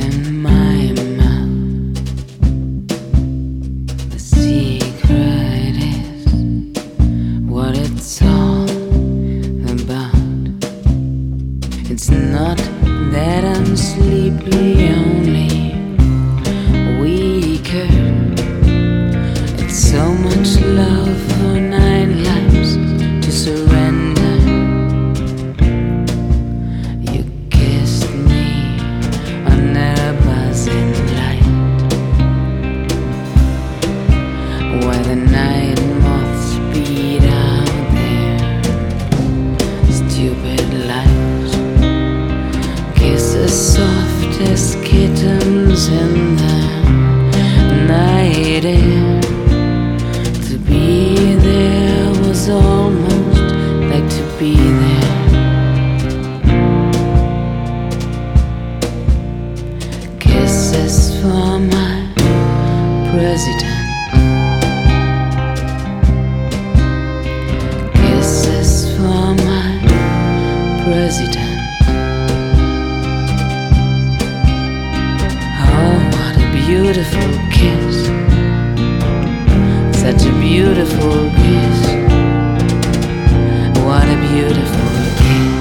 in my mouth. The secret is what it's all about. It's not that I'm sleepy, only weaker. It's so much love for 9 lives to surrender. You kissed me under a buzzing light, where the night moths beat out their stupid lives. Kisses soft as kittens in the night air. To be there was almost like to be there. Kisses for my president. Kisses for my president. Oh, what a beautiful kiss. Such a beautiful kiss. What a beautiful kiss.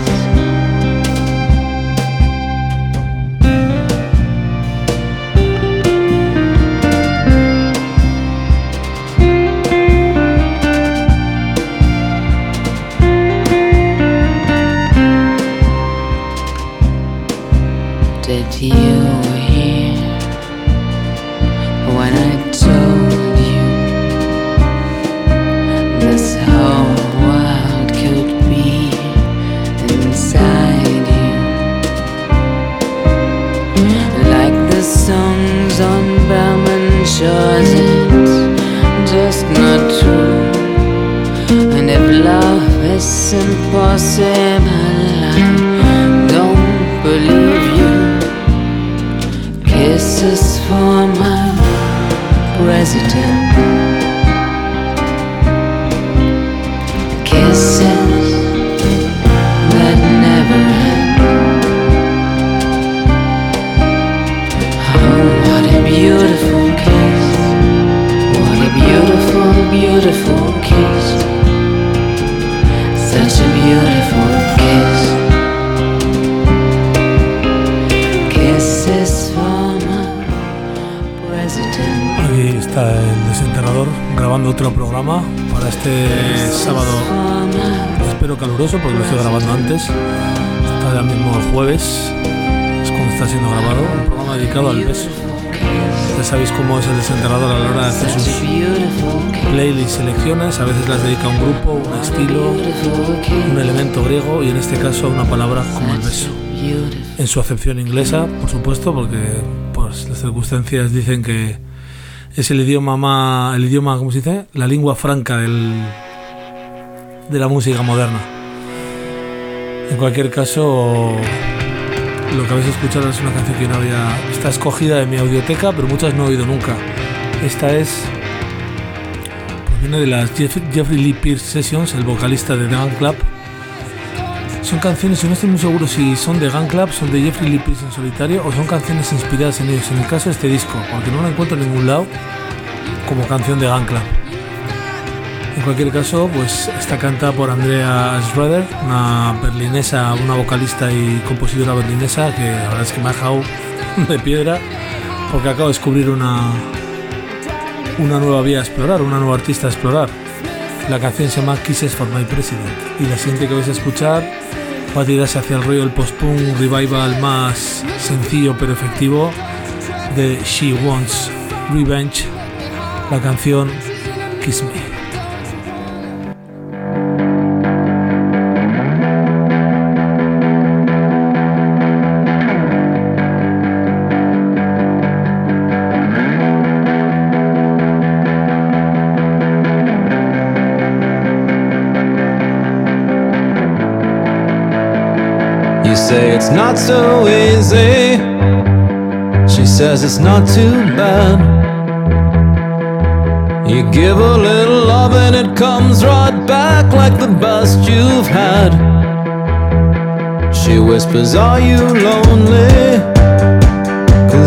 Did you hear when I told you this whole world could be inside you? Like the songs on Bellman shores, it's just not true. And if love is impossible, I don't believe you. Kisses for my president. Kisses that never end. Oh, what a beautiful kiss. What a beautiful, beautiful kiss. Such a beautiful kiss. Kisses for my president. Aquí está el desenterrador grabando otro programa para este sábado, espero caluroso porque lo estoy grabando antes. Está ya mismo el jueves, es cuando está siendo grabado, un programa dedicado al beso. Ya sabéis cómo es el desenterrador a la hora de hacer sus playlists, selecciones. A veces las dedica a un grupo, un estilo, un elemento griego y en este caso a una palabra como el beso. En su acepción inglesa, por supuesto, porque pues, las circunstancias dicen que es el idioma, ¿cómo se dice? La lengua franca de la música moderna. En cualquier caso, lo que habéis escuchado es una canción que no había... Está escogida de mi audioteca, pero muchas no he oído nunca. Esta proviene de las Jeffrey Lee Pierce Sessions, el vocalista de The Gun Club. Son canciones, y no estoy muy seguro si son de Gun Club, son de Jeffrey Lee Pierce en solitario o son canciones inspiradas en ellos. En el caso de este disco, porque no la encuentro en ningún lado como canción de Gun Club. En cualquier caso, pues está cantada por Andrea Schroeder, una berlinesa, una vocalista y compositora berlinesa que la verdad es que me ha dejado de piedra porque acabo de descubrir una nueva vía a explorar, una nueva artista a explorar. La canción se llama Kisses for My President y la siguiente que vais a escuchar va a tirarse hacia el rollo del post-punk revival más sencillo pero efectivo de She Wants Revenge, la canción Kiss Me. You say it's not so easy. She says it's not too bad. You give a little love and it comes right back like the best you've had. She whispers, are you lonely?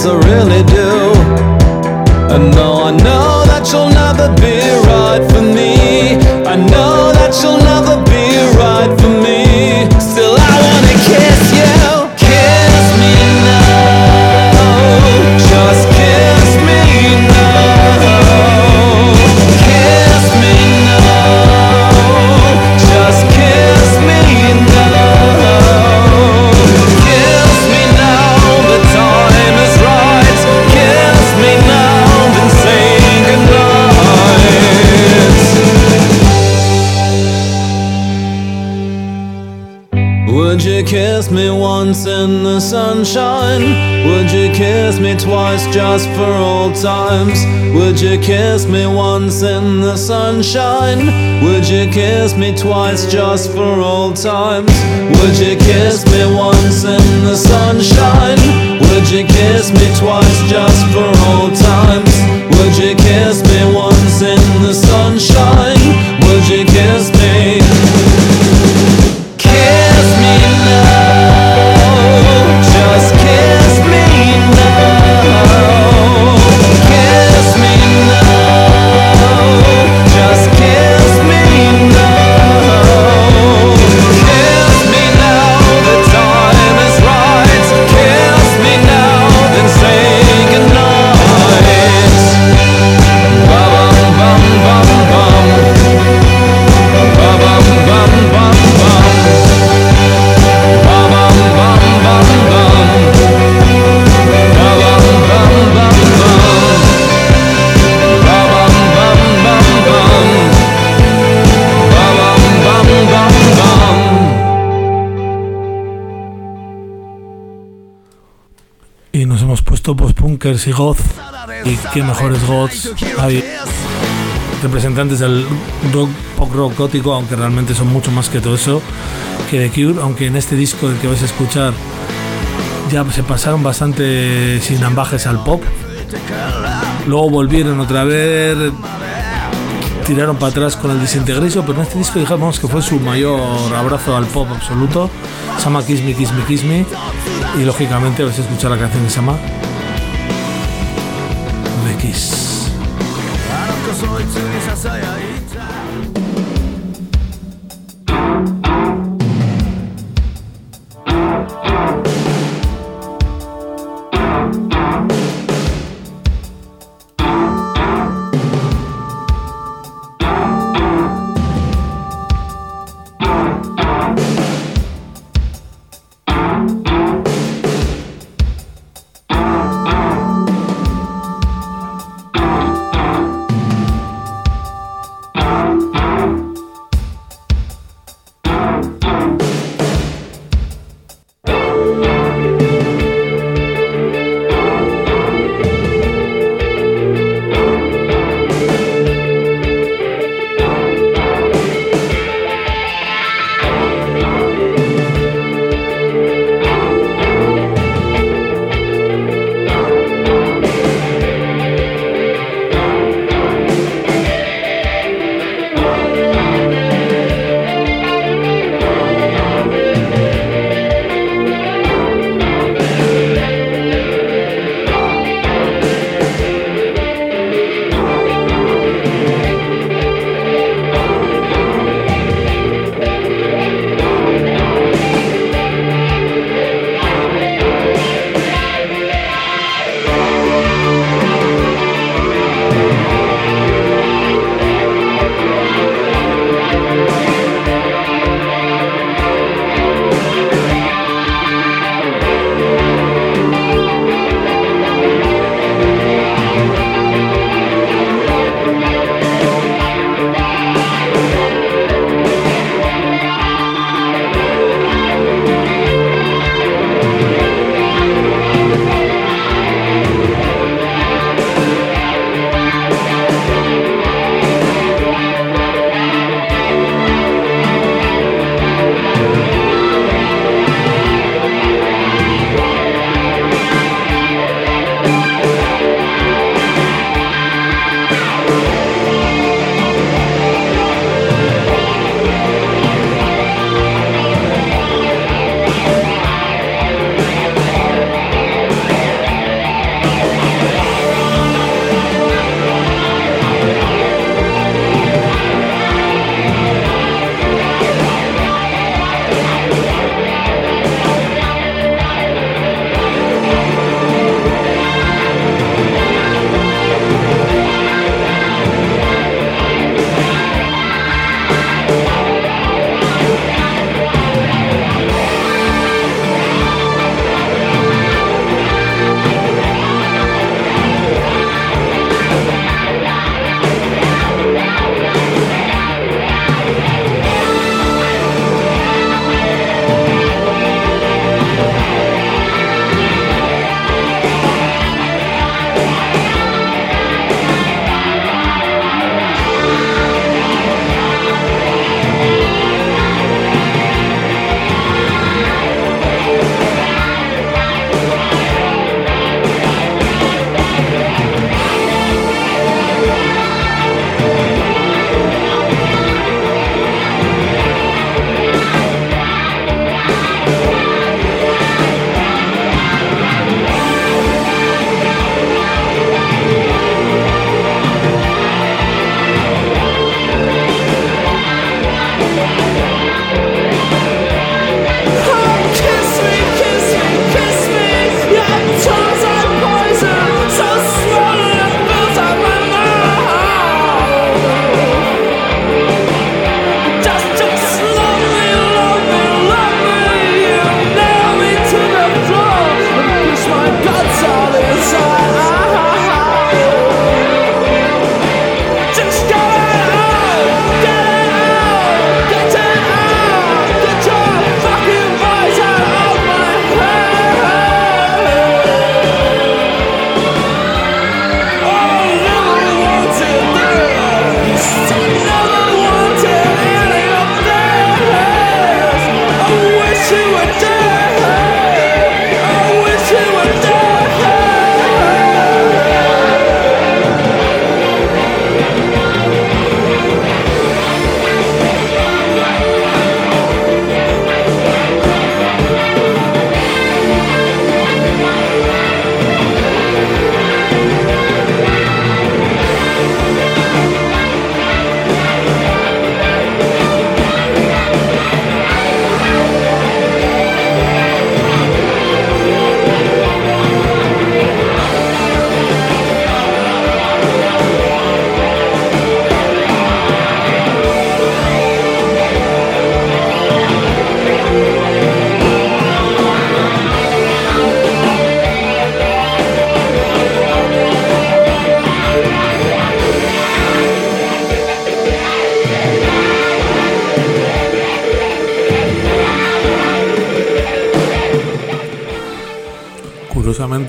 'cause I really do. And though I know that you'll never be right for me, I know that you'll never be right for me, still I wanna kiss you. Kiss me now, just kiss me now. Kiss me now, just kiss me now. Kiss me now, the time is right. Kiss me now, then say goodnight. Would you kiss me once in the sunshine? Would you kiss me twice just for old times? Would you kiss me once in the sunshine? Would you kiss me twice just for old times? Would you kiss me once in the sunshine? Would you kiss me twice just for old times? Would you kiss me once in the sunshine? Would you kiss me? Kiss me now, just kiss me now. Kiss me now, just kiss me now. Kiss me now, the time is right. Kiss me now, then say goodnight. Bum bum bum bum. Bum bum bum bum bum. Y nos hemos puesto post-punkers y goth, y qué mejores goths hay, representantes del rock, pop rock gótico, aunque realmente son mucho más que todo eso, que The Cure, aunque en este disco del que vais a escuchar ya se pasaron bastante sin ambajes al pop, luego volvieron otra vez, tiraron para atrás con el Disintegration, pero en este disco digamos que fue su mayor abrazo al pop absoluto. Se llama Kiss Me, Kiss Me, Kiss Me, y lógicamente vais a escuchar la canción que se llama The Kiss.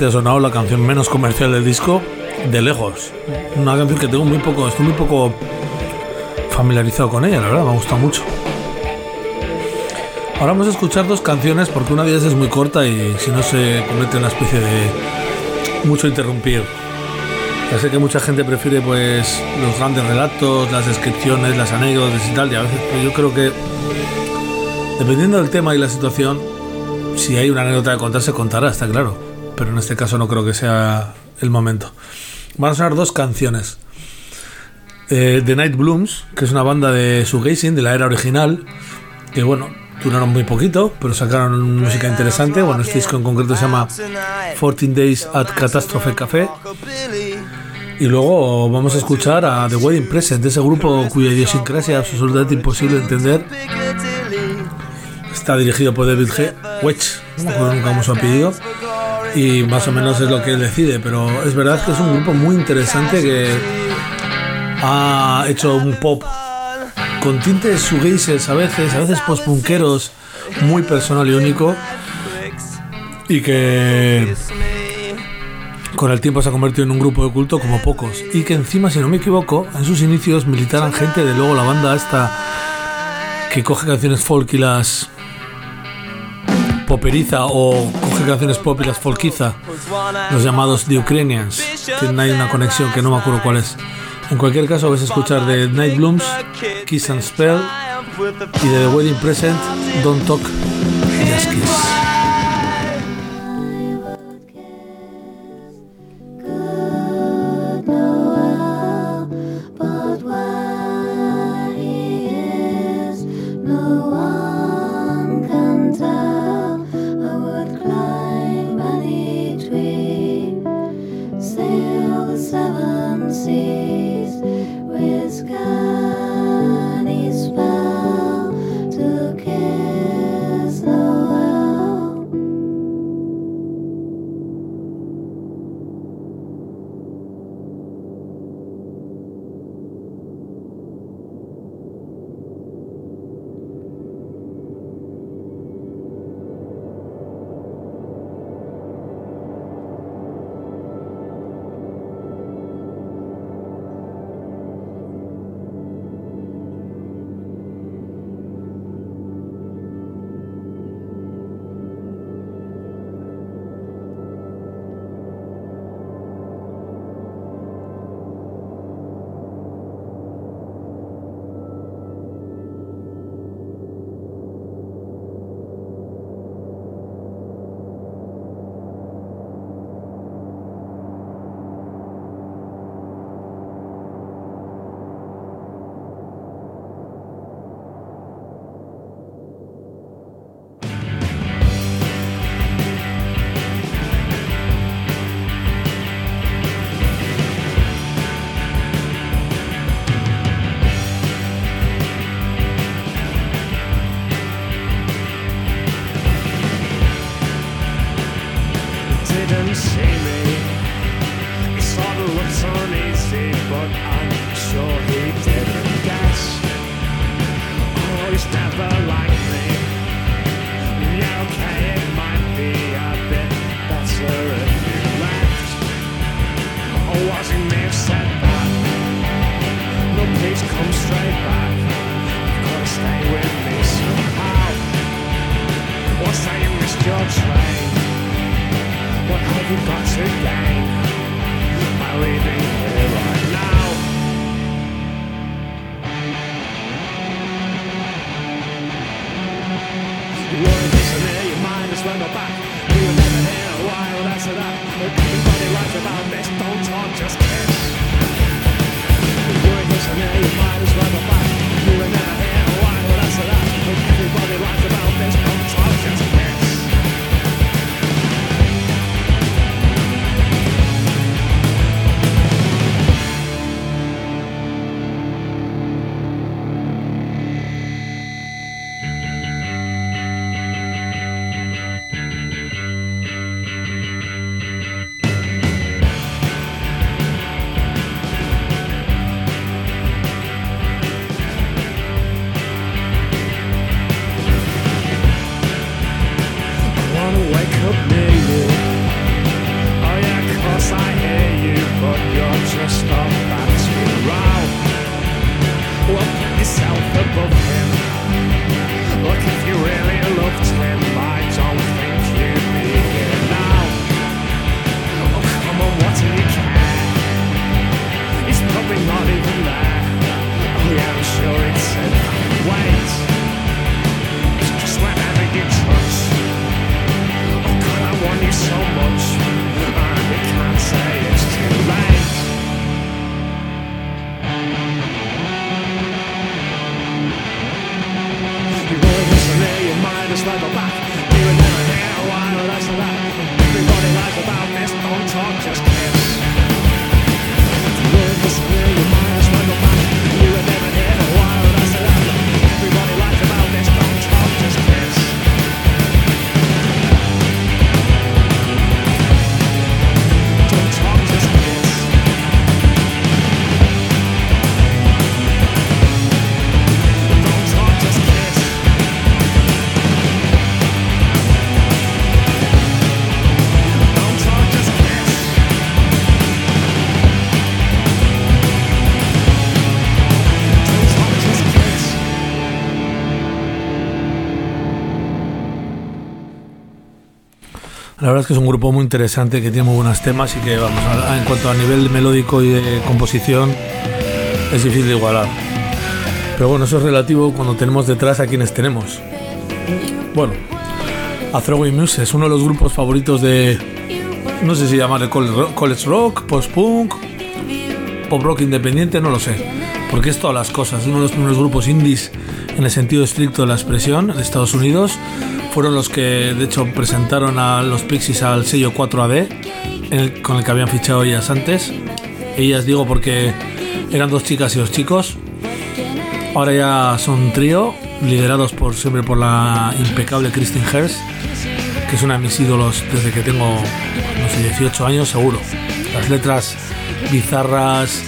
seguramente ha sonado la canción menos comercial del disco, de lejos. Una canción que estoy muy poco familiarizado con ella, la verdad, me ha gustado mucho. Ahora vamos a escuchar dos canciones porque una de ellas es muy corta y si no se convierte en una especie de mucho interrumpir. Ya sé que mucha gente prefiere pues los grandes relatos, las descripciones, las anécdotas y tal, y a veces pues, yo creo que dependiendo del tema y la situación, si hay una anécdota de contar se contará, está claro, pero en este caso no creo que sea el momento. Van a sonar dos canciones. The Night Blooms, que es una banda de shoegazing de la era original, que bueno, duraron muy poquito, pero sacaron música interesante. Bueno, este disco en concreto se llama 14 Days at Catastrophe Café. Y luego vamos a escuchar a The Wedding Present, ese grupo cuya idiosincrasia es absolutamente imposible de entender. Está dirigido por David G. Wedge, no me acuerdo nunca cómo su apellido, y más o menos es lo que él decide, pero es verdad que es un grupo muy interesante que ha hecho un pop con tintes shoegazers a veces post-punkeros, muy personal y único, y que con el tiempo se ha convertido en un grupo de culto como pocos, y que encima, si no me equivoco, en sus inicios militaran gente de luego la banda esta que coge canciones folk y las poperiza, o coge canciones pop y las folkiza, los llamados The Ukrainians. Tienen ahí una conexión que no me acuerdo cuál es. En cualquier caso vais a escuchar de Night Blooms, Kiss and Spell, y de The Wedding Present, Don't Talk, Just Kiss. what do you care? It's probably not even there. Oh yeah, I'm sure it's wait. It's just whenever you touch. Oh God, I want you so much, and you can't say it's too late. You were listening, you might as well go back. You were never here, why not I say that? Everybody lies about this, don't talk, just kiss. You were listening, you might as well go back. You were never here, why not I say that? Everybody lies about this, don't talk, just kiss. Don't talk, just kiss. Don't talk, just kiss. Don't talk, just kiss. Don't talk, just kiss. La verdad es que es un grupo muy interesante que tiene muy buenos temas y que, vamos, en cuanto a nivel melódico y de composición es difícil de igualar. Pero bueno, eso es relativo cuando tenemos detrás a quienes tenemos. Bueno, A Throwing Muse es uno de los grupos favoritos de, no sé si llamarle college rock, post-punk, pop rock independiente, no lo sé, porque es todas las cosas. Uno de los primeros grupos indies en el sentido estricto de la expresión en Estados Unidos. Fueron los que de hecho presentaron a los Pixies al sello 4AD, con el que habían fichado ellas antes. Ellas digo porque eran dos chicas y dos chicos. Ahora ya son un trío, liderados siempre por la impecable Christine Hersh, que es una de mis ídolos desde que tengo, no sé, 18 años seguro. Las letras bizarras,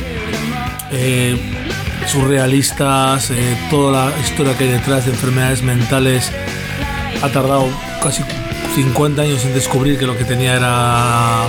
surrealistas, toda la historia que hay detrás de enfermedades mentales. Ha tardado casi 50 años en descubrir que lo que tenía era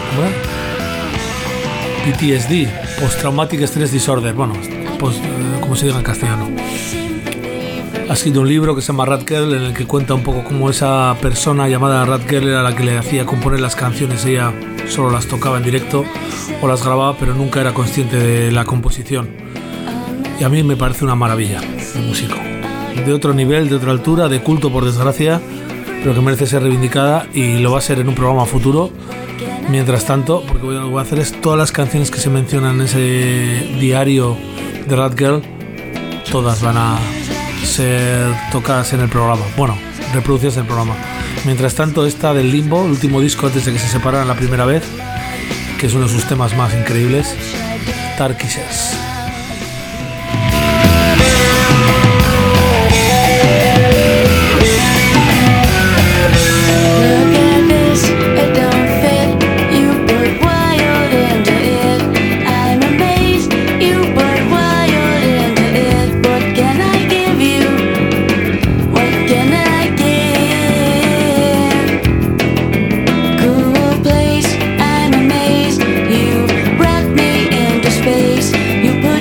PTSD, Post Traumatic Stress Disorder, bueno, como se diga en castellano. Ha escrito un libro que se llama Rat Girl, en el que cuenta un poco cómo esa persona llamada Rat Girl era la que le hacía componer las canciones. Ella solo las tocaba en directo o las grababa, pero nunca era consciente de la composición. Y a mí me parece una maravilla el músico, de otro nivel, de otra altura, de culto por desgracia, pero que merece ser reivindicada, y lo va a ser en un programa futuro. Mientras tanto, porque lo que voy a hacer es todas las canciones que se mencionan en ese diario de Rat Girl, todas van a ser tocadas en el programa, bueno, reproducidas en el programa. Mientras tanto, esta del Limbo, el último disco antes de que se separaran la primera vez, que es uno de sus temas más increíbles, Star Kissers. You put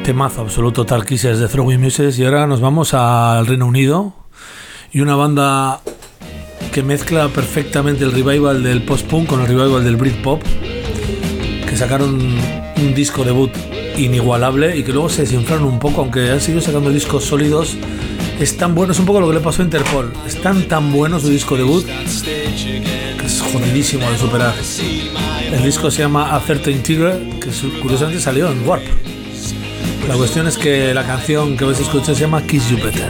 Temazo absoluto, Tal Kissers de Throwing Muses. Y ahora nos vamos al Reino Unido y una banda que mezcla perfectamente el revival del post-punk con el revival del Britpop, que sacaron un disco debut inigualable y que luego se desinflaron un poco, aunque han seguido sacando discos sólidos. Es tan bueno, es un poco lo que le pasó a Interpol. Es tan bueno su disco debut que es jodidísimo de superar. El disco se llama A Certain Tigre, que curiosamente salió en Warp. La cuestión es que la canción que vais a escuchar se llama Kiss You Better.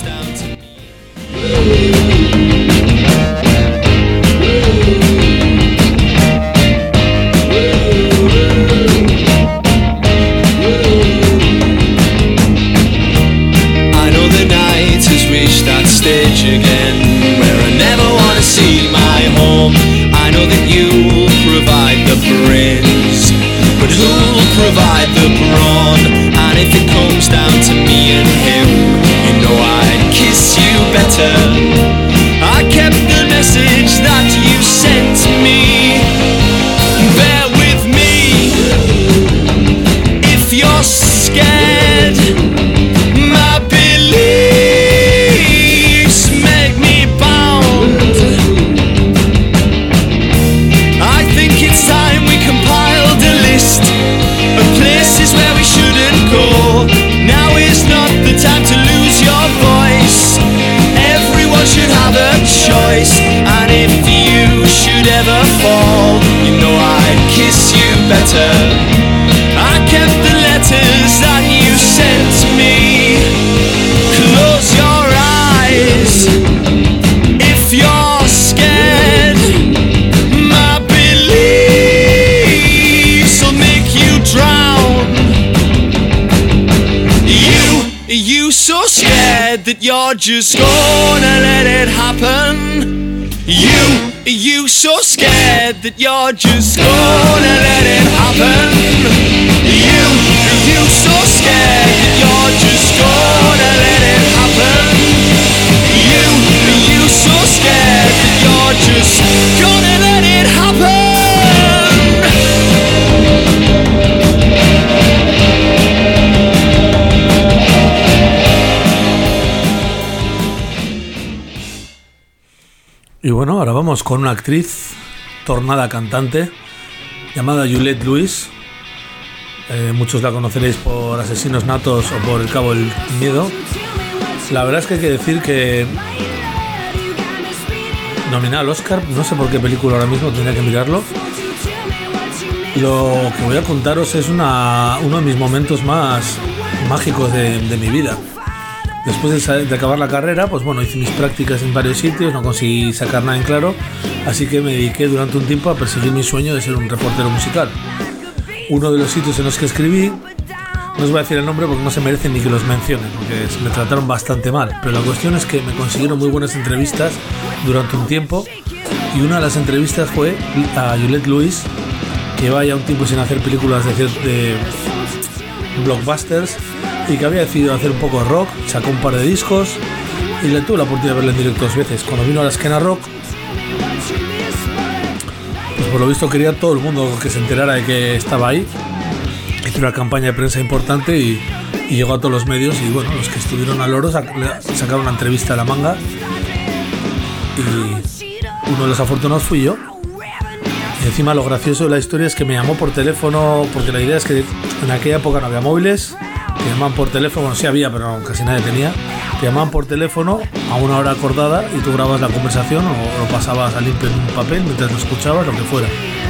I know the night has reached that stage again where I never want to see my home. I know that you'll provide the brains, but who'll provide the brawn? And if it comes down to me and him, you know I'd kiss you better. I kept the message that you sent me. Bear with me if you're scared. My beliefs make me bound. I think it's time we compiled a list of places where we shouldn't go. Now is not the time to lose your voice. Everyone should have a choice. And if you should ever fall, you know I'd kiss you better. I kept the letters that you sent me. Close your eyes if you're scared. My beliefs will make you drown. You so scared that you're just gonna let it happen. You so scared that you're just gonna let it happen. You so scared that you're just gonna let it happen. You so scared that you're just gonna let it happen. Y bueno, ahora vamos con una actriz tornada cantante llamada Juliette Lewis. Muchos la conoceréis por Asesinos Natos o por El Cabo del Miedo. La verdad es que hay que decir que nominada al Oscar, no sé por qué película ahora mismo, tendría que mirarlo. Lo que voy a contaros es uno de mis momentos más mágicos de mi vida. Después de acabar la carrera, pues bueno, hice mis prácticas en varios sitios, no conseguí sacar nada en claro, así que me dediqué durante un tiempo a perseguir mi sueño de ser un reportero musical. Uno de los sitios en los que escribí, no os voy a decir el nombre porque no se merecen ni que los mencione, porque me trataron bastante mal, pero la cuestión es que me consiguieron muy buenas entrevistas durante un tiempo, y una de las entrevistas fue a Juliette Lewis, que lleva ya un tiempo sin hacer películas de blockbusters, y que había decidido hacer un poco de rock. Sacó un par de discos y le tuve la oportunidad de verla en directo 2 veces. Cuando vino a la Esquena Rock, pues por lo visto quería todo el mundo que se enterara de que estaba ahí. Hizo una campaña de prensa importante y llegó a todos los medios, y bueno, los que estuvieron al loro sacaron una entrevista a la manga, y uno de los afortunados fui yo. Y encima lo gracioso de la historia es que me llamó por teléfono, porque la idea es que en aquella época no había móviles. Te llamaban por teléfono, bueno, sí había, pero casi nadie tenía. Te llamaban por teléfono a una hora acordada y tú grababas la conversación o lo pasabas a limpio en un papel mientras lo escuchabas, lo que fuera.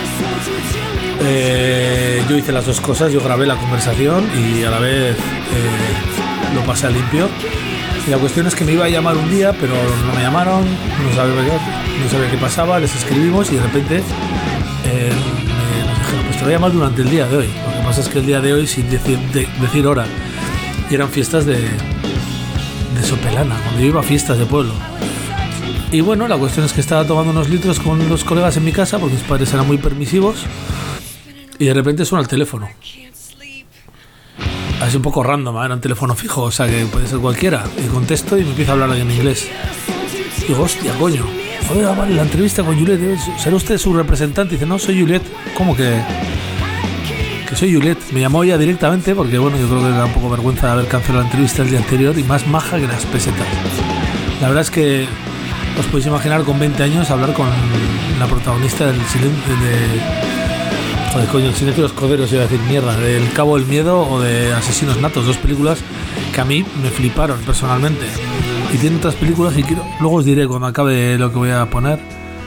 Yo hice las dos cosas, yo grabé la conversación y a la vez lo pasé a limpio. Y la cuestión es que me iba a llamar un día, pero no me llamaron, no sabía qué pasaba, les escribimos y de repente nos dijeron, pues te voy a llamar durante el día de hoy. Lo que pasa es que el día de hoy, sin decir hora, y eran fiestas de Sopelana, cuando yo iba a fiestas de pueblo. Y bueno, la cuestión es que estaba tomando unos litros con los colegas en mi casa, porque mis padres eran muy permisivos, y de repente suena el teléfono. Así un poco random, era un teléfono fijo, o sea que puede ser cualquiera. Y contesto y me empieza a hablar en inglés. Digo, hostia, coño. Oiga, vale, la entrevista con Juliette, ¿será usted su representante? Dice, no, soy Juliette. ¿Cómo que? que soy Juliet. Me llamó ella directamente porque, bueno, yo creo que le da un poco vergüenza de haber cancelado la entrevista el día anterior y más maja que las pesetas. La verdad es que os podéis imaginar con 20 años hablar con la protagonista del silencio Joder, coño, el silencio de los corderos, iba a decir mierda, del Cabo del Miedo o de Asesinos Natos, 2 películas que a mí me fliparon personalmente. Y tiene otras películas y luego os diré cuando acabe lo que voy a poner.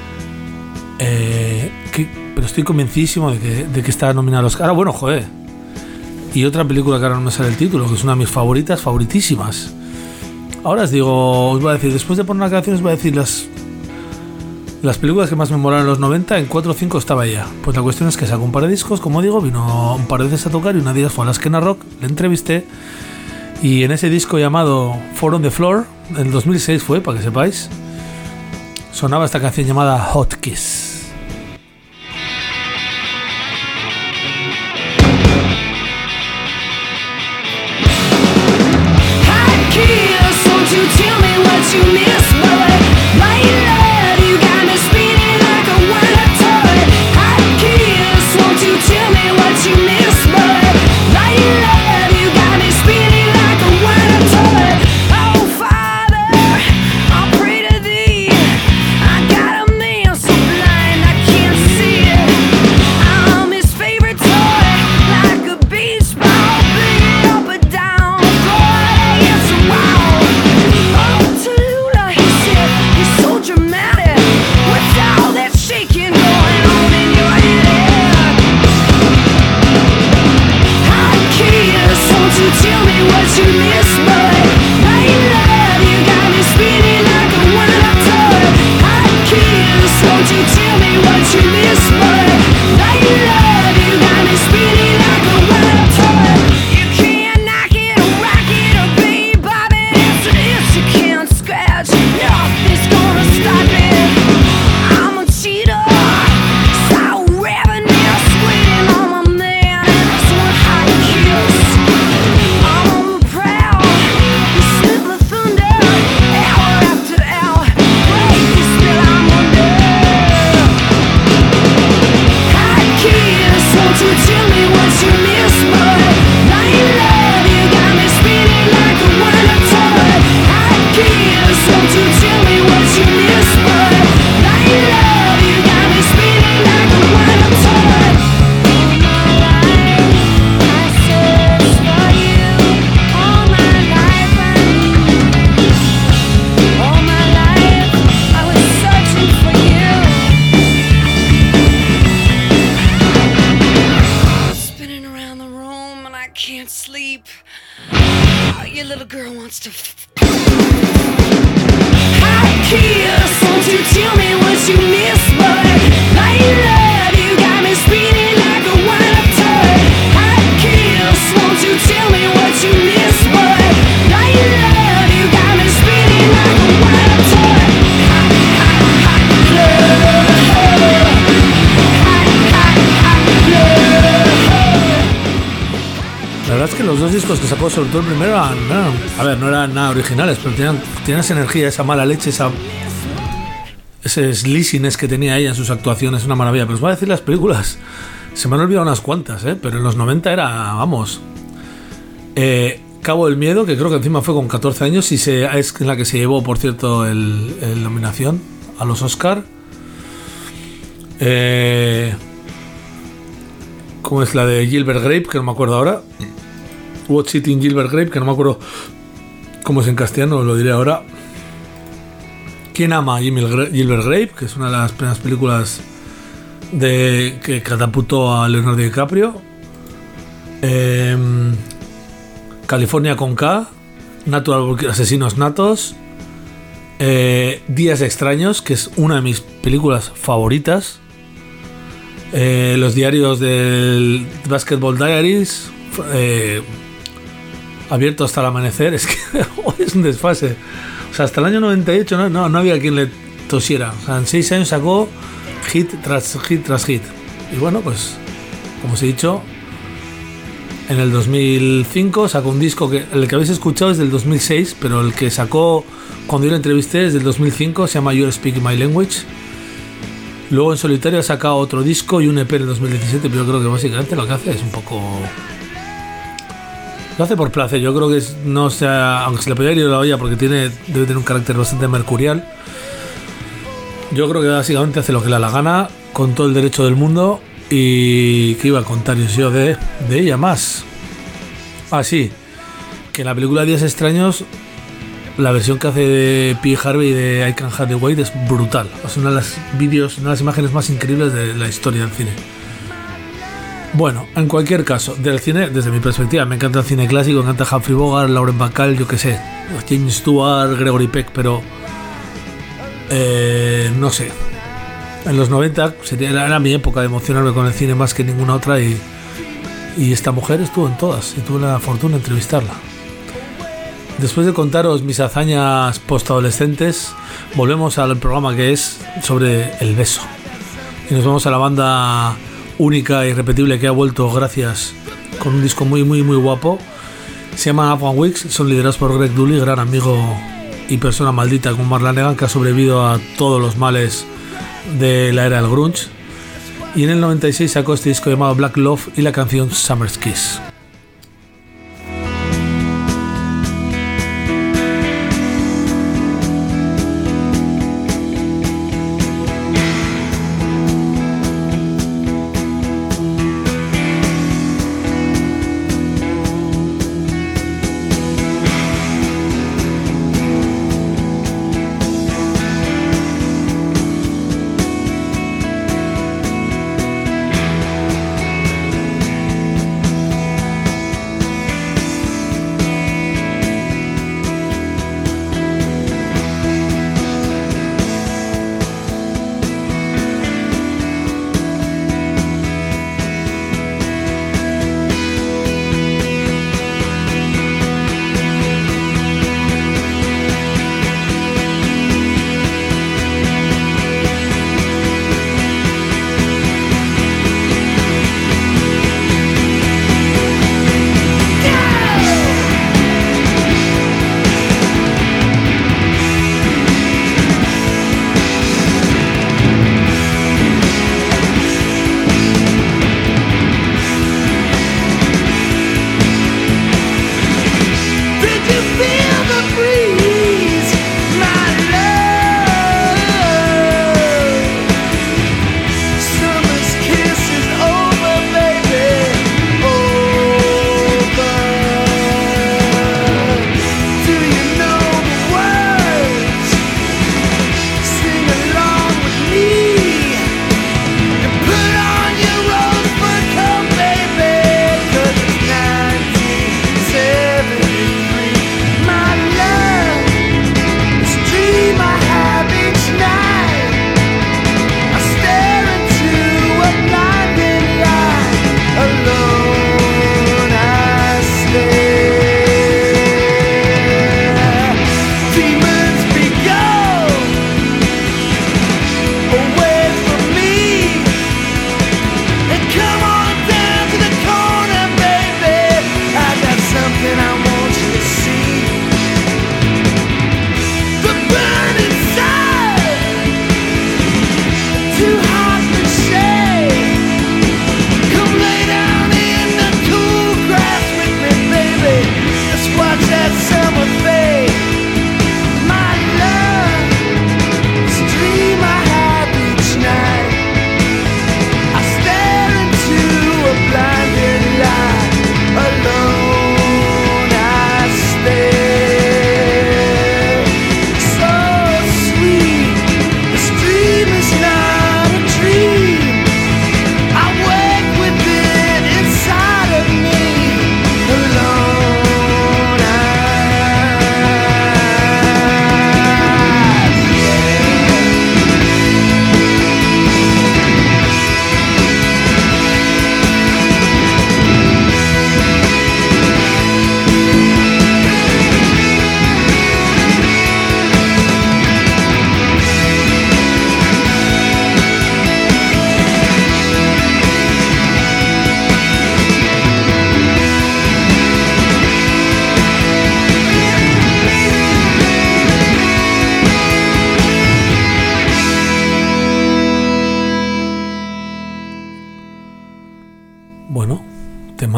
Pero estoy convencidísimo de que está nominada a los... Ahora, bueno, joder. Y otra película que ahora no me sale el título, que es una de mis favoritas, favoritísimas. Ahora os digo, os voy a decir, después de poner una canción os voy a decir las películas que más me molaron en los 90, en 4 o 5 estaba ella. Pues la cuestión es que sacó un par de discos, como digo, vino un par de veces a tocar y una de ellas fue a la Esquena Rock, le entrevisté y en ese disco llamado Four on the Floor, en 2006 fue, para que sepáis, sonaba esta canción llamada Hot Kiss. Los 2 discos que sacó, sobre todo el primero, no eran nada originales, pero tenían esa energía, esa mala leche, ese sleaziness que tenía ella en sus actuaciones, una maravilla. Pero os voy a decir las películas, se me han olvidado unas cuantas, pero en los 90 era, vamos, Cabo del Miedo, que creo que encima fue con 14 años y es la que se llevó, por cierto, el nominación a los Oscar. ¿Cómo es la de Gilbert Grape? Que no me acuerdo ahora. Watch It in Gilbert Grape, que no me acuerdo cómo es en castellano, os lo diré ahora. ¿Quién ama a Gilbert Grape? Que es una de las primeras películas que catapultó a Leonardo DiCaprio. California con K, Natural Asesinos Natos, Días Extraños, que es una de mis películas favoritas. Los diarios del Basketball Diaries, Abierto hasta el amanecer. Es que es un desfase. O sea, hasta el año 98 no había quien le tosiera. O sea, en 6 años sacó hit tras hit tras hit. Y bueno, pues como os he dicho, en el 2005 sacó un disco que el que habéis escuchado es del 2006, pero el que sacó cuando yo le entrevisté es del 2005, se llama You're Speaking My Language. Luego en solitario ha sacado otro disco y un EP en el 2017, pero yo creo que básicamente lo que hace es un poco... Lo hace por placer, yo creo que no sea... Aunque se le podría ir a la olla porque debe tener un carácter bastante mercurial. Yo creo que básicamente hace lo que le da la gana, con todo el derecho del mundo. Y que iba a contar yo de ella más. Ah, sí, que en la película Días Extraños la versión que hace de P. Harvey de I Can't Hide the Weight es brutal. Es una de las imágenes más increíbles de la historia del cine. Bueno, en cualquier caso, del cine, desde mi perspectiva, me encanta el cine clásico, me encanta Humphrey Bogart, Lauren Bacall, yo qué sé, James Stewart, Gregory Peck, pero no sé. En los 90 era mi época de emocionarme con el cine más que ninguna otra y esta mujer estuvo en todas y tuve la fortuna de entrevistarla. Después de contaros mis hazañas postadolescentes, volvemos al programa que es sobre el beso. Y nos vamos a la banda única e irrepetible que ha vuelto gracias con un disco muy muy muy guapo. Se llaman Afghan Wigs, son liderados por Greg Dulli, gran amigo y persona maldita como Mark Lanegan, que ha sobrevivido a todos los males de la era del grunge. Y en el 96 sacó este disco llamado Black Love y la canción Summer's Kiss.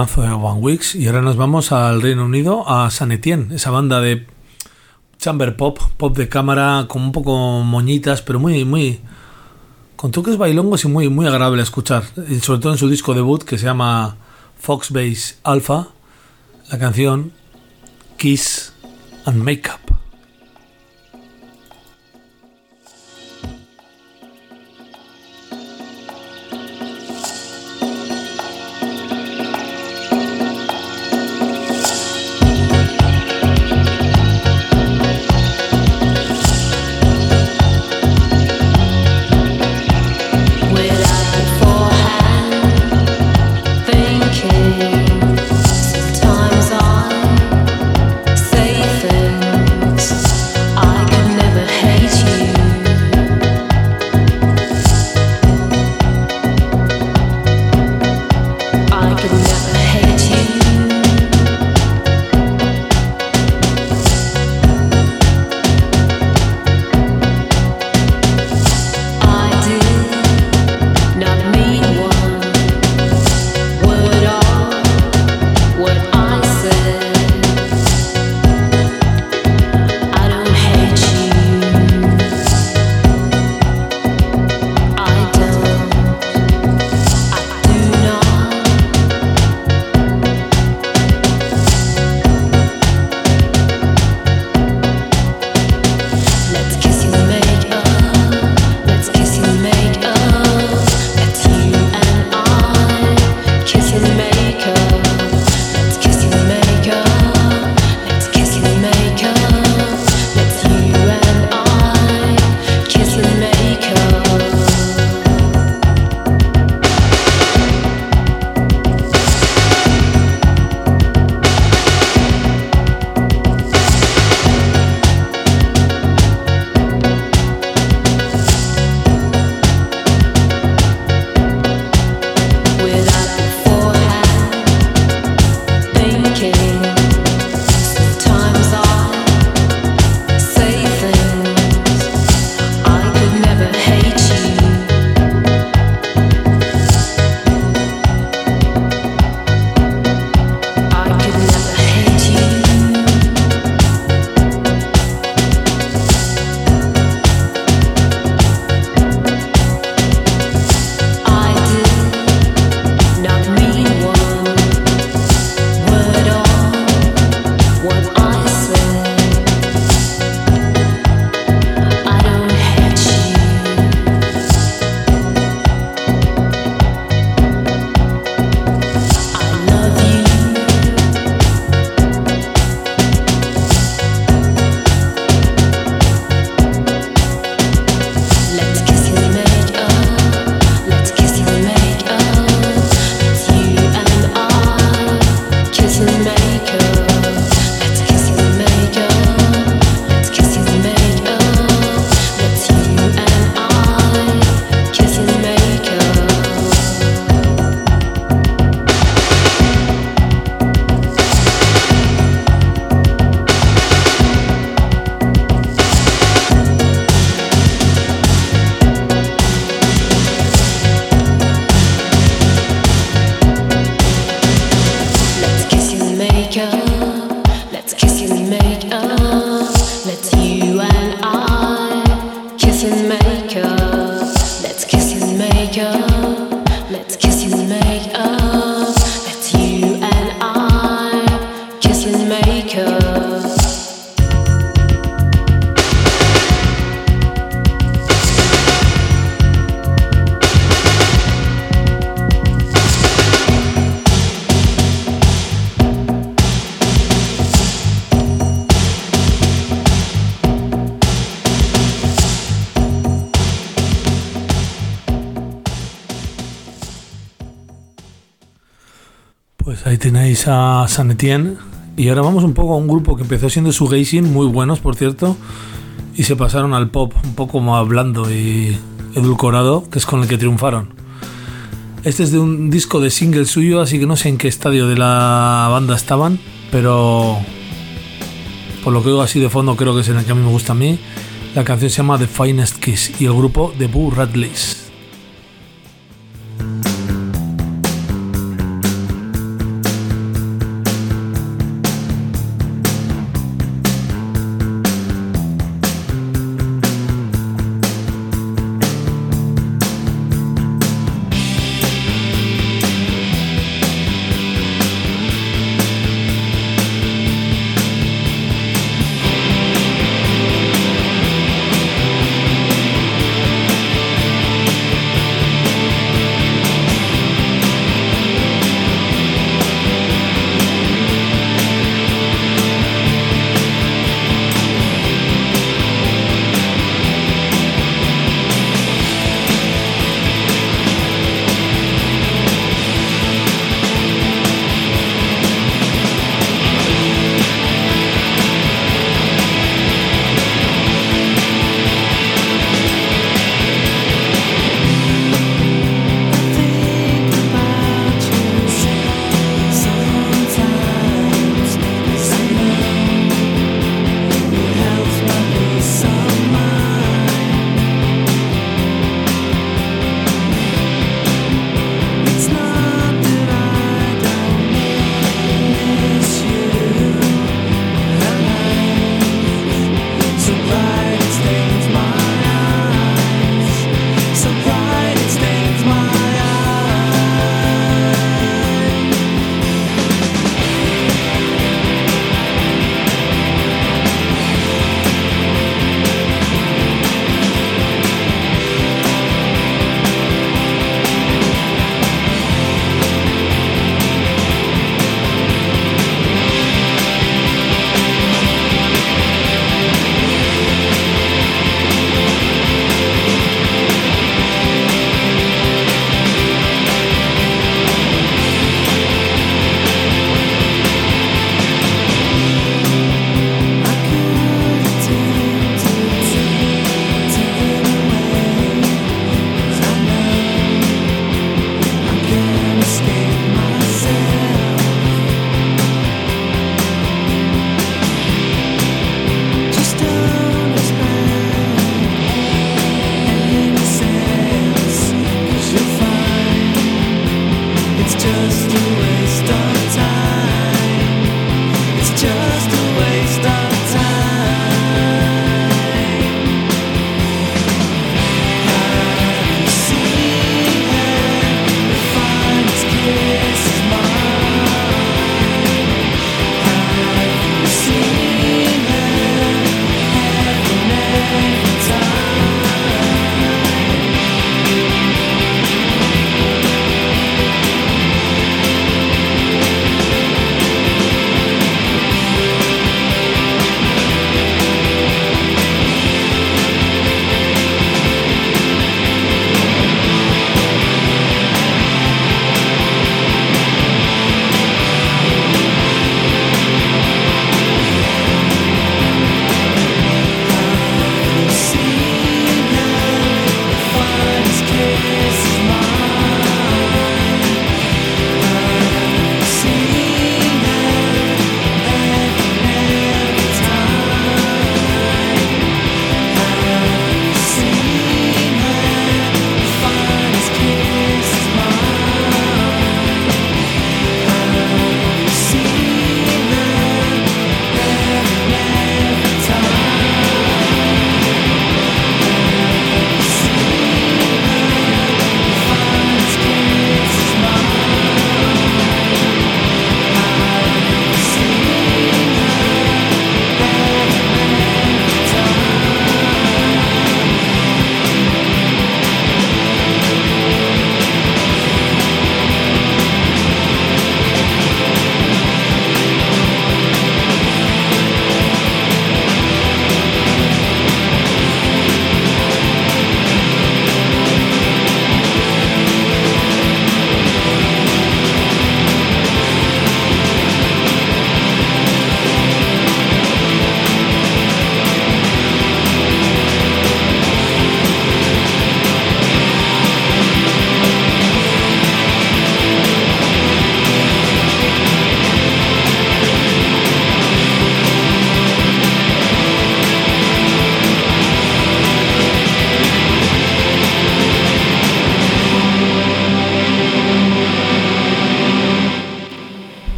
Temazo de One Weeks. Y ahora nos vamos al Reino Unido, a Saint Etienne, esa banda de chamber pop, pop de cámara, con un poco moñitas, pero muy con toques bailongos y muy agradable a escuchar. Y sobre todo en su disco debut, que se llama Foxbase Alpha, la canción Kiss and Makeup. Sometimes I say things Pues ahí tenéis a Saint Etienne. Y ahora vamos un poco a un grupo que empezó siendo shoegazing, muy buenos por cierto, y se pasaron al pop un poco más blando y edulcorado, que es con el que triunfaron. Este es de un disco de single suyo, así que no sé en qué estadio de la banda estaban, pero por lo que oigo así de fondo creo que es en el que a mí me gusta a mí. La canción se llama The Finest Kiss y el grupo The Boo Radleys.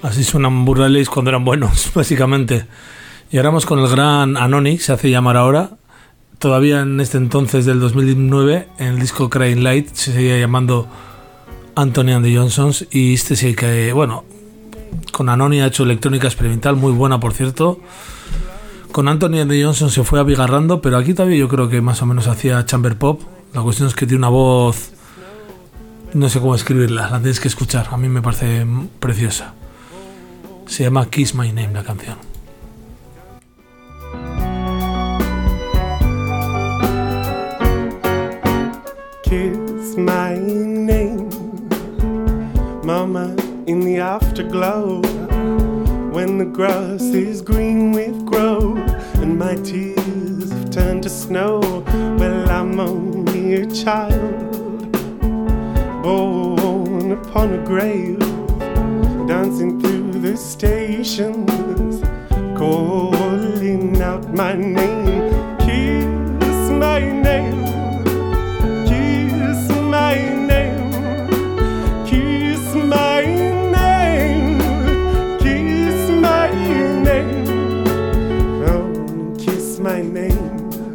Así suenan Burlaleys cuando eran buenos, básicamente. Y ahora vamos con el gran Anony, se hace llamar ahora. Todavía en este entonces del 2009, en el disco Crying Light, se seguía llamando Anthony and the Johnsons. Y este sí que, bueno, con Anony ha hecho electrónica experimental, muy buena por cierto. Con Anthony and the Johnsons se fue abigarrando, pero aquí todavía yo creo que más o menos hacía chamber pop. La cuestión es que tiene una voz, no sé cómo escribirla, la tienes que escuchar, a mí me parece preciosa. Se llama Kiss My Name la canción. Kiss my name, mama, in the afterglow, when the grass is green with growth and my tears have turned to snow. Well, I'm only a child, born upon a grave, dancing through the stations, calling out my name. Kiss my name, kiss my name, kiss my name, kiss my name, oh, kiss my name.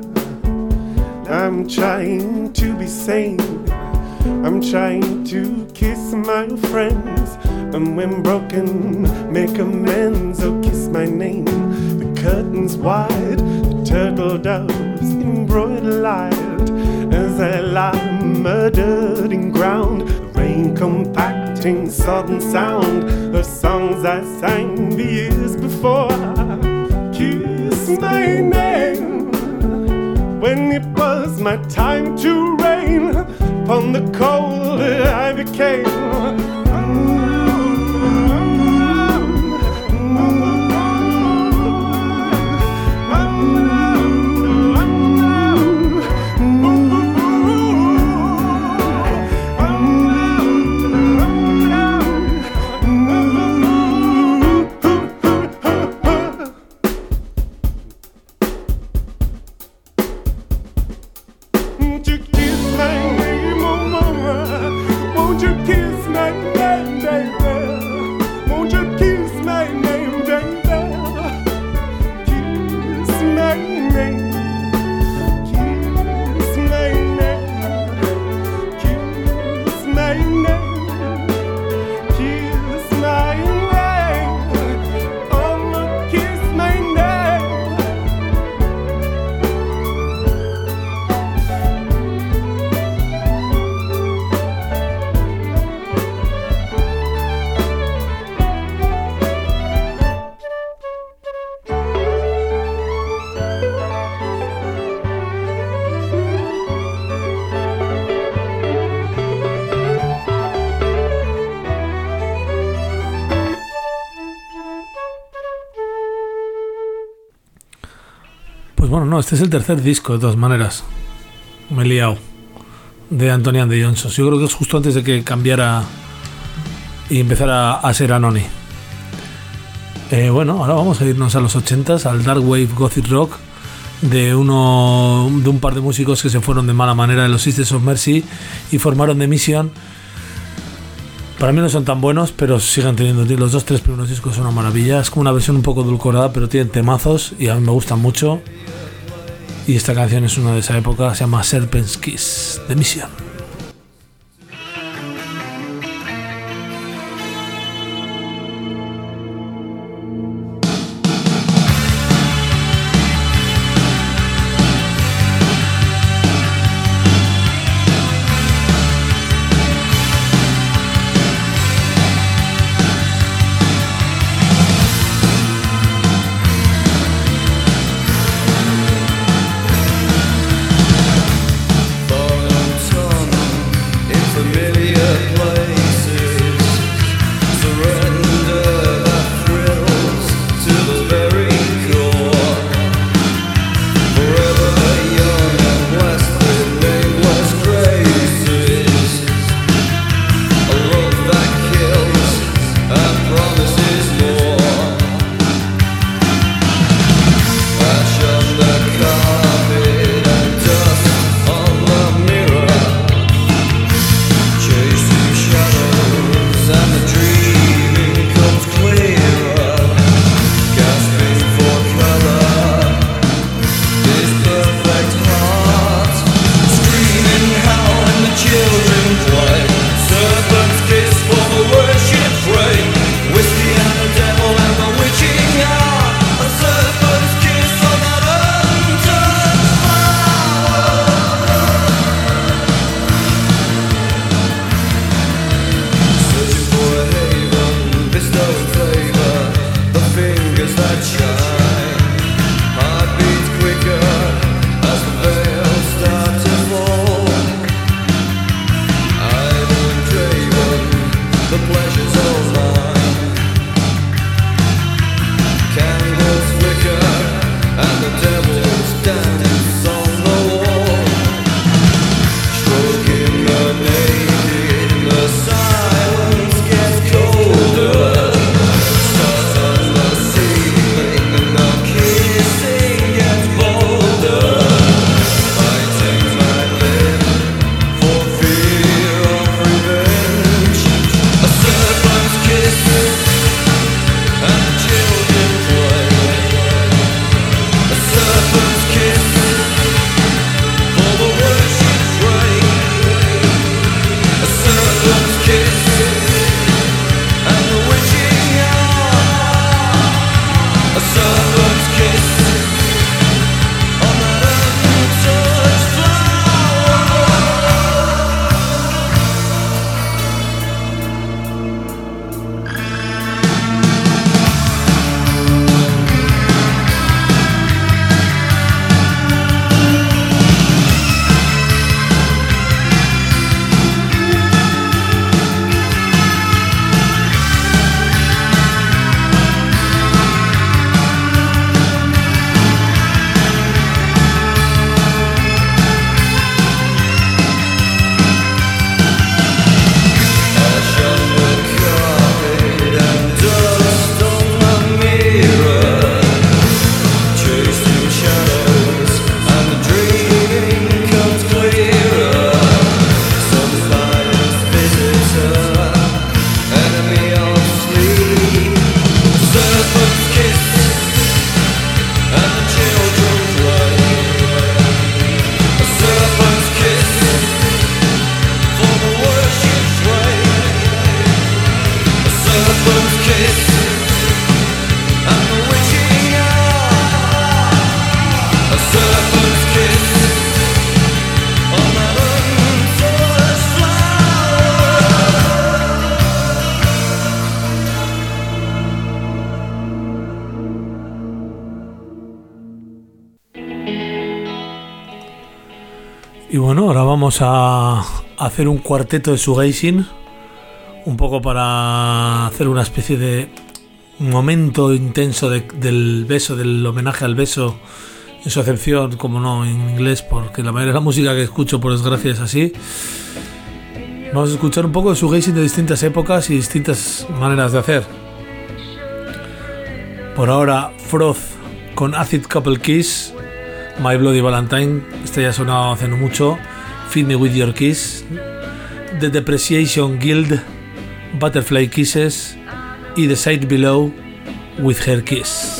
I'm trying to be sane, I'm trying to kiss my friends, and when broken, make amends. Oh, kiss my name. The curtains wide, the turtle doves embroidered light, as I lie murdered in ground, the rain compacting sodden sound of songs I sang the years before. Kiss my name, when it was my time to reign upon the cold I became. No, este es el tercer disco, de todas maneras. Me he liado. De Anthony and the Johnsons. Yo creo que es justo antes de que cambiara y empezara a ser Anony. Bueno, ahora vamos a irnos a los 80s, al Dark Wave Gothic Rock, de un par de músicos que se fueron de mala manera de los Sisters of Mercy y formaron The Mission. Para mí no son tan buenos, pero siguen teniendo los 2-3 primeros discos, son una maravilla. Es como una versión un poco edulcorada, pero tienen temazos y a mí me gustan mucho. Y esta canción es una de esa época, se llama Serpent's Kiss, The Mission. For Y bueno, ahora vamos a hacer un cuarteto de shoegazing, un poco para hacer una especie de momento intenso del beso, del homenaje al beso, en su acepción, como no en inglés, porque la mayoría de la música que escucho, por desgracia, es así. Vamos a escuchar un poco de shoegazing de distintas épocas y distintas maneras de hacer. Por ahora, Froth con Acid Couple Kiss, My Bloody Valentine, este ya ha sonado hace no mucho, Feed Me With Your Kiss, The Depreciation Guild, Butterfly Kisses y The Side Below With Her Kiss.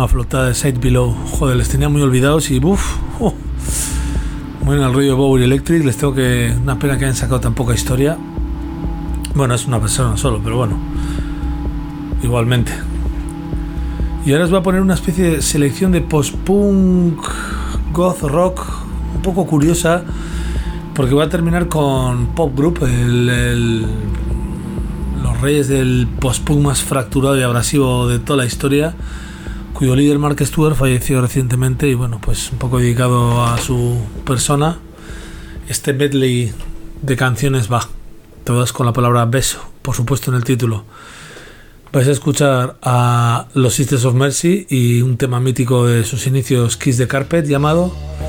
última flotada de Side Below. Joder, les tenía muy olvidados y bueno, el rollo de Bowery Electric, les tengo que... Una pena que hayan sacado tan poca historia. Bueno, es una persona solo, pero bueno, igualmente. Y ahora os voy a poner una especie de selección de post-punk, goth rock, un poco curiosa, porque voy a terminar con Pop Group, los reyes del post-punk más fracturado y abrasivo de toda la historia, cuyo líder Mark Stewart falleció recientemente, y bueno, pues un poco dedicado a su persona. Este medley de canciones va, todas con la palabra beso, por supuesto, en el título. Vais a escuchar a los Sisters of Mercy y un tema mítico de sus inicios, Kiss the Carpet, llamado.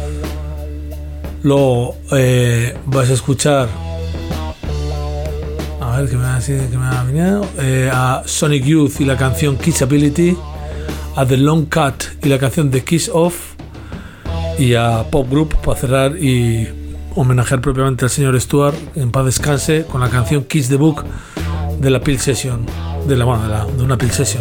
Luego vais a escuchar, a ver qué me ha venido, a Sonic Youth y la canción Kissability, a The Long Cut y la canción The Kiss Off, y a Pop Group para cerrar y homenajear propiamente al señor Stewart, en paz descanse, con la canción Kiss the Book de la Peel Session, de una Peel Session.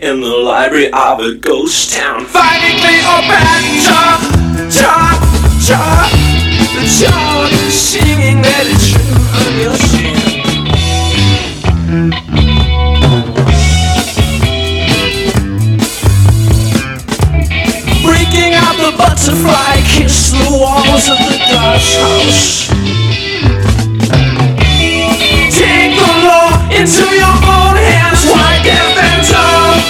in the library of a ghost town. Finding Cleopatra, the child is singing that it's true on your skin. Breaking out the butterfly, kiss the walls of the glass house. Take the law into your own hands, white death and dumb.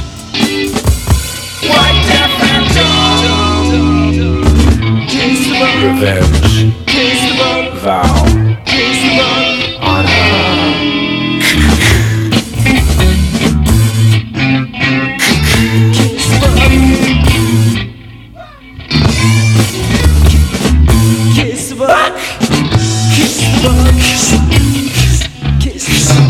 White death and dumb. Revenge. Vow. Honor. Kiss the bug. Kiss the bug. Kiss the bug.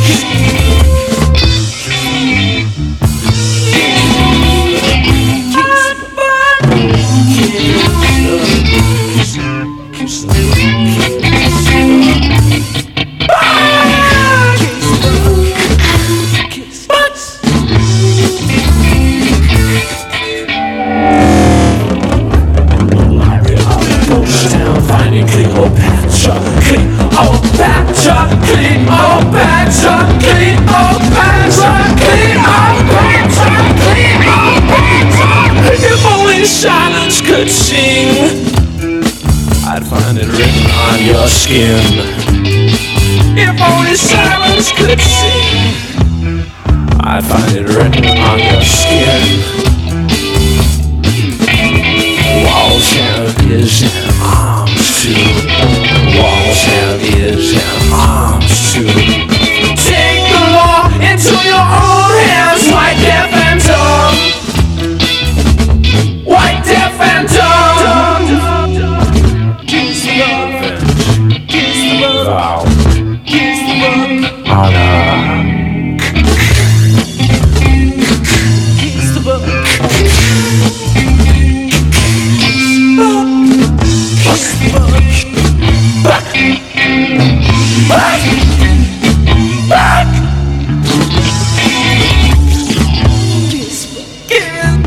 If only silence could sing, I'd find it written on your skin. If only silence could sing, I'd find it written on your skin. Walls have ears and arms too. Walls have ears and arms too. Take the law into your own hands, white deaf and dumb. White deaf and dumb. Kiss the love. Kiss the love. Vow. Kiss the love. Honor. Kiss the love. Kiss the love. Back. Back. Back. Kiss the love.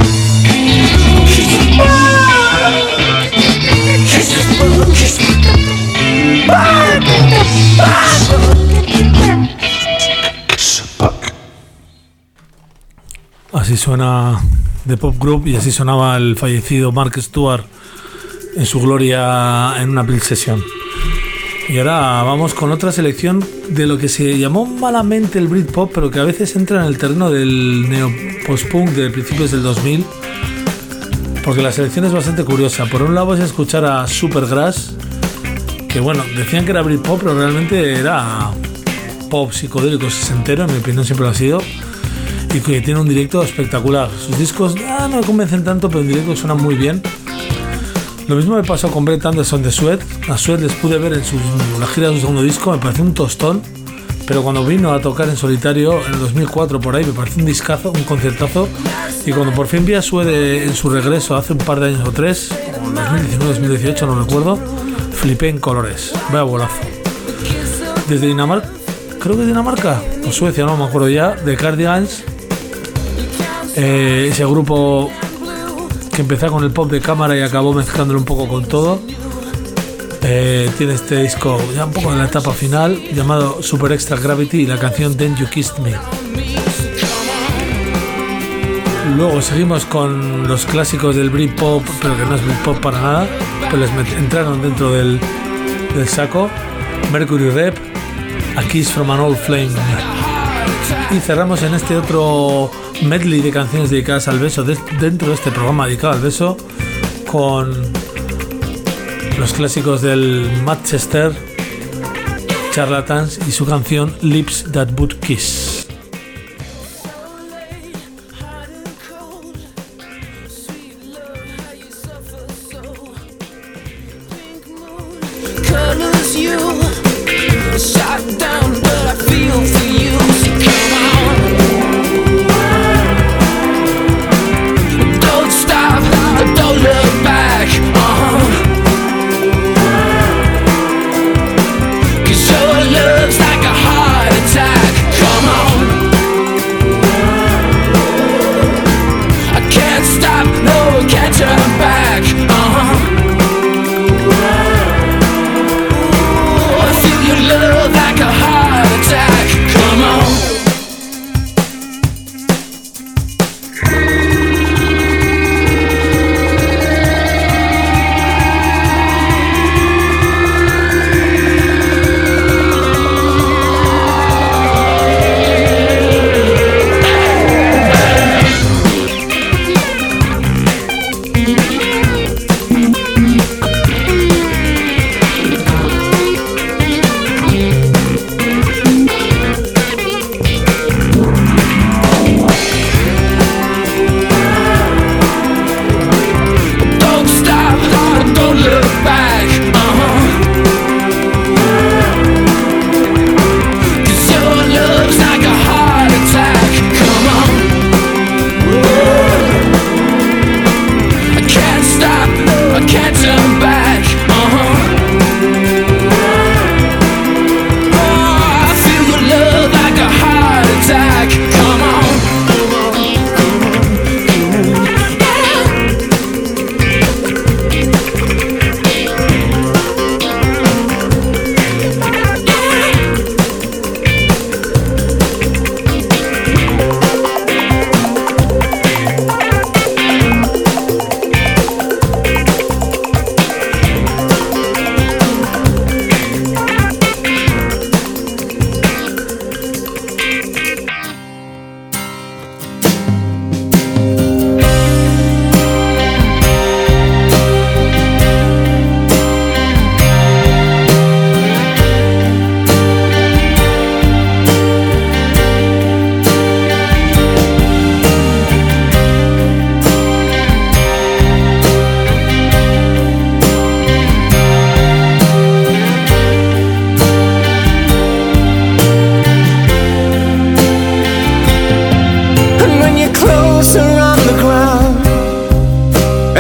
Así suena The Pop Group y así sonaba el fallecido Mark Stewart en su gloria en una Peel Session. Y ahora vamos con otra selección de lo que se llamó malamente el Britpop, pero que a veces entra en el terreno del neo-post-punk de principios del 2000, porque la selección es bastante curiosa. Por un lado vas a escuchar a Supergrass, que bueno, decían que era Britpop, pero realmente era pop psicodélico sesentero, en mi opinión siempre lo ha sido, y que tiene un directo espectacular. Sus discos no me convencen tanto, pero en directo suenan muy bien. Lo mismo me pasó con Brett Anderson de Sweat. A Sweat les pude ver en la gira de su segundo disco, me pareció un tostón, pero cuando vino a tocar en solitario en el 2004 por ahí me pareció un discazo, un concertazo. Y cuando por fin vi a Sweat en su regreso hace un par de años o tres, o 2019-2018, no recuerdo, flipé en colores. Vaya bolazo. Desde Dinamarca, creo que es Dinamarca o Suecia, no me acuerdo ya, de Cardigans, ese grupo que empezó con el pop de cámara y acabó mezclándolo un poco con todo. Tiene este disco ya un poco en la etapa final llamado Super Extra Gravity y la canción Then You Kissed Me. Luego seguimos con los clásicos del Britpop, pero que no es Britpop para nada, pues entraron dentro del saco. Mercury Rev, A Kiss from an Old Flame. Y cerramos en este otro medley de canciones dedicadas al beso, dentro de este programa dedicado al beso, con los clásicos del Manchester, Charlatans, y su canción Lips That Would Kiss.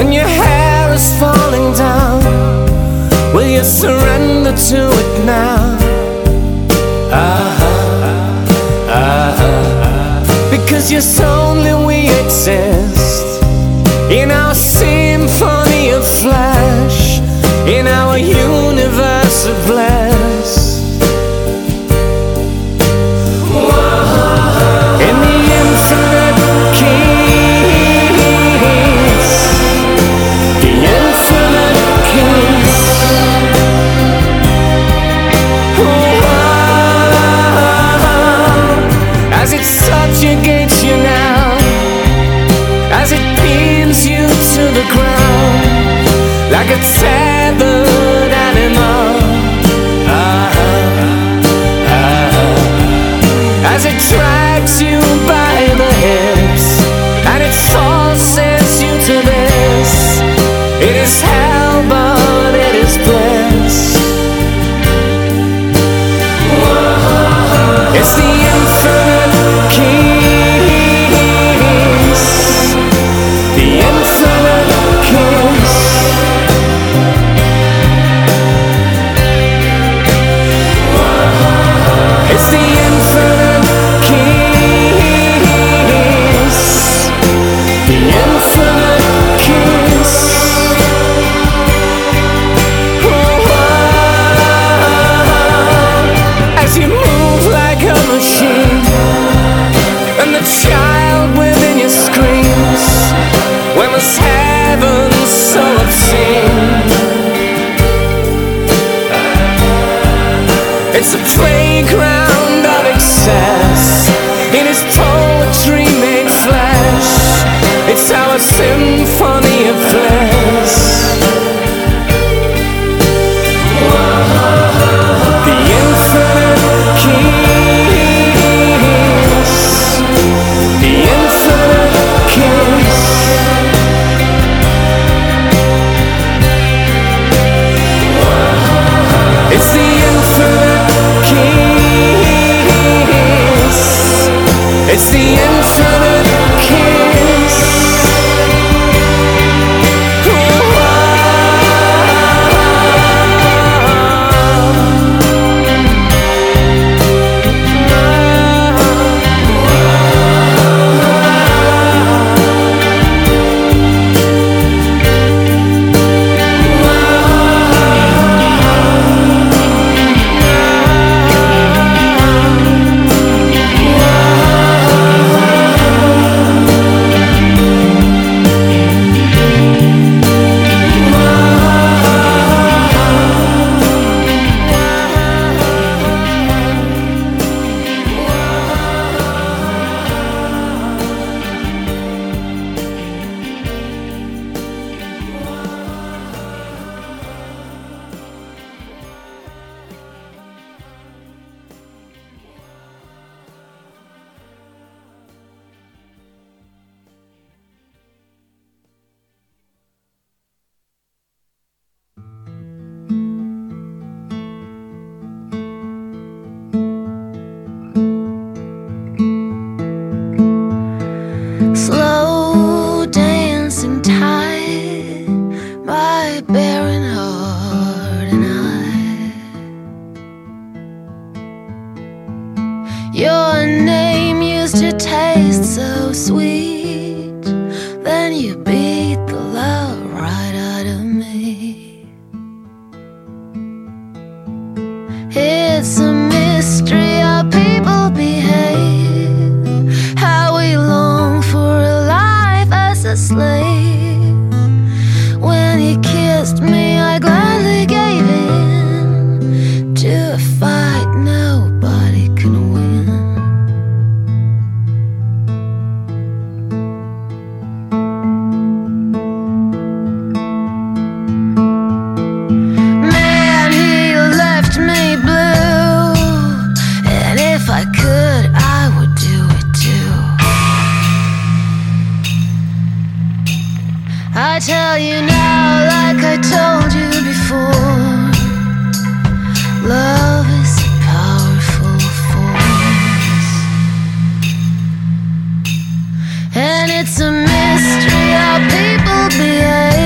and your hair is falling down. Will you surrender to it now? Because yes, only we exist in our symphony of flesh, in our universe of bliss. In the infinite kiss, the infinite kiss. As it subjugates you now, as it pins you to the ground, like a tethered animal. As it drags you by the hips, and it forces you to this. It is hell, but it is bliss. It's the infinite kiss, the infinite kiss. It's the infinite kiss, the infinite kiss. As you move like a machine, and the child within you screams, when this heaven's so obscene. It's a playground of excess, it is poetry made flesh. It's our symphony of bliss. The infinite kiss, the infinite kiss. It's the infinite kiss, it's the infinite kiss. Slow dancing tide, my barren heart and I. Your name used to taste so sweet, then you beat the love right out of me. It's a mystery how people behave, how we long for a life as a slave. When he kissed me, I gladly gave in to a fight nobody can win. Man, he left me blue, and if I could, I would do it too. I tell you now, like I told you before, love is a powerful force, and it's a mystery how people behave.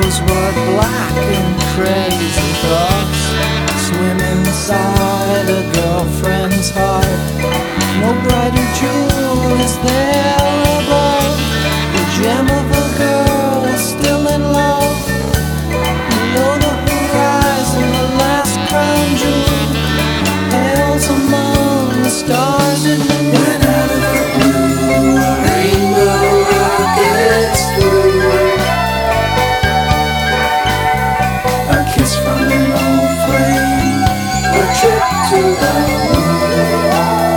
knows what black and crazy thoughts swim inside a girlfriend's heart. No brighter jewel is there above the gem of a girl still in love. Below the horizon, the last crown jewel hails among the stars at noon. When out of the blue, a rainbow rockets through. A kiss from an old flame, a trip to the moon.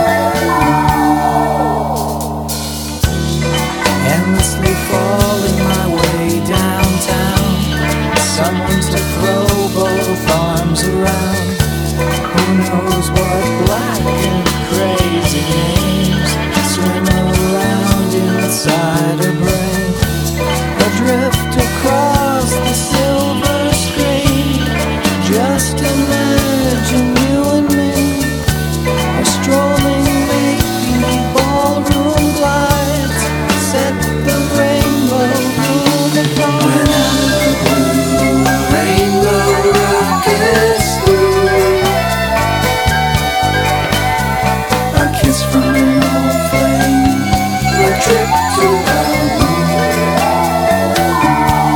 Endlessly falling my way downtown, someone to throw both arms around. Who knows what black and crazy names swim around inside her brain. Adrift across the silver screen, just imagine you and me are strolling, making ballroom glides, set the rainbow through the clouds. When out of the blue, a rainbow rockets through. A kiss from an old flame, a trip to the moon.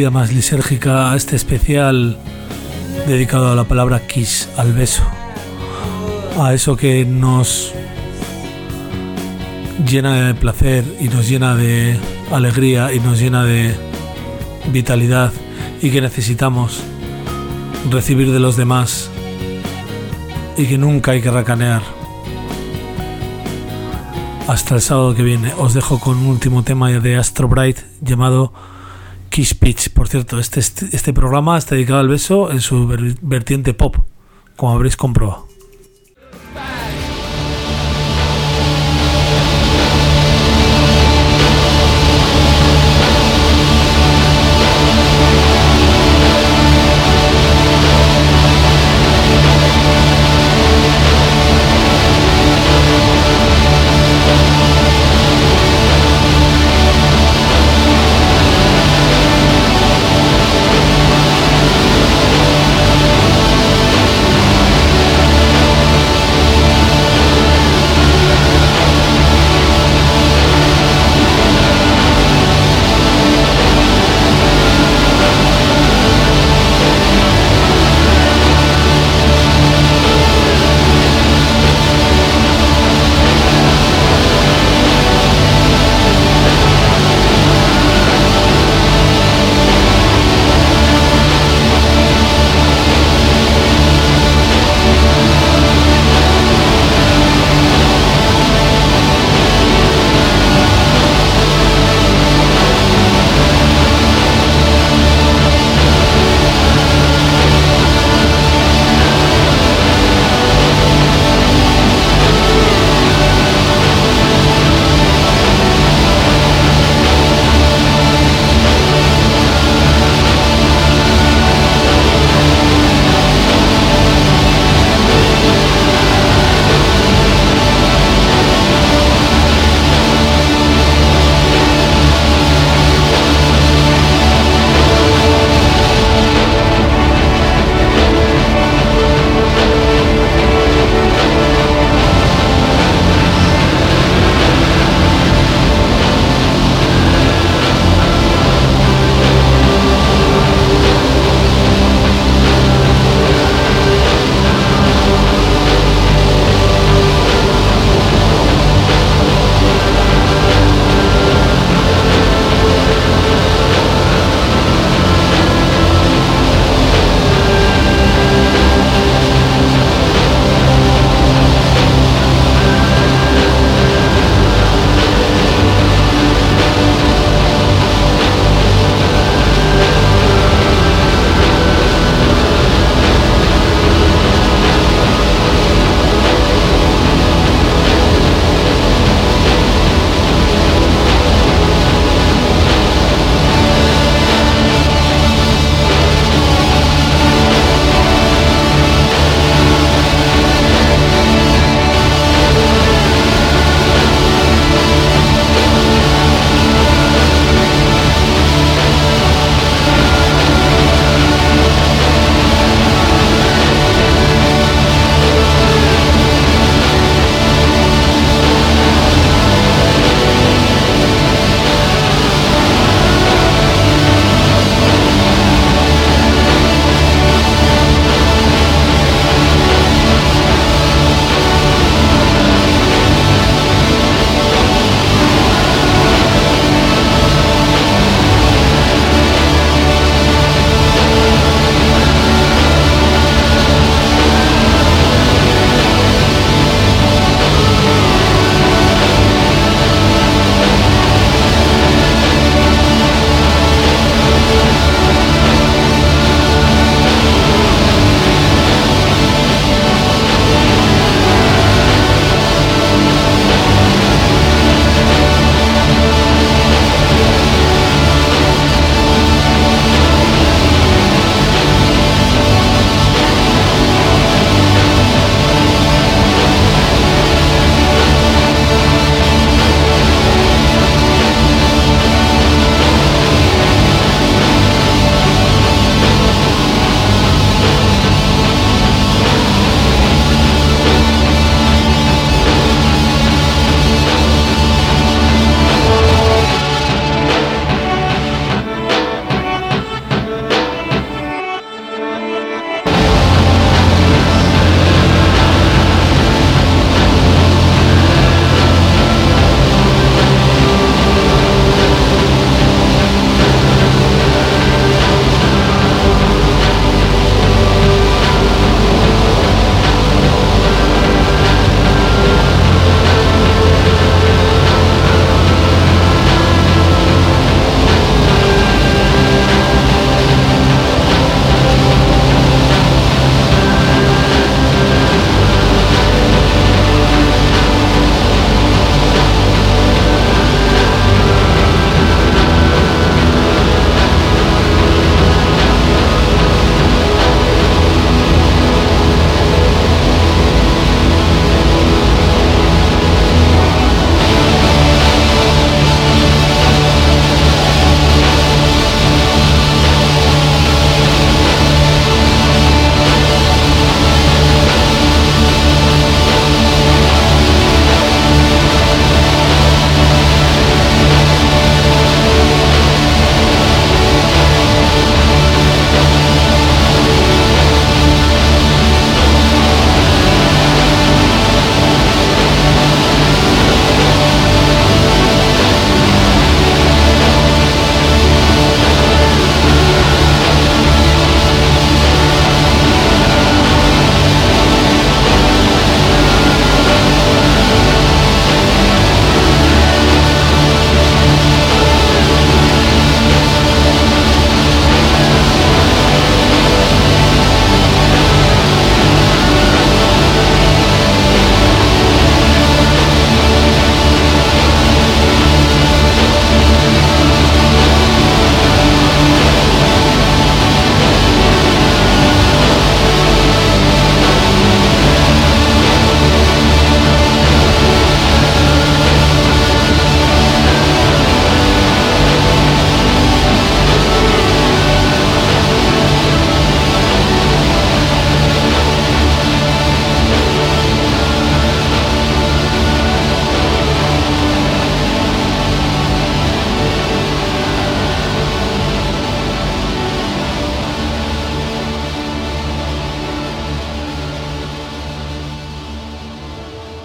melodía más lisérgica a este especial dedicado a la palabra kiss, al beso, a eso que nos llena de placer y nos llena de alegría y nos llena de vitalidad y que necesitamos recibir de los demás y que nunca hay que racanear. Hasta el sábado que viene os dejo con un último tema de Astro Bright llamado Kiss Pitch. Por cierto, este programa está dedicado al beso en su vertiente pop, como habréis comprobado.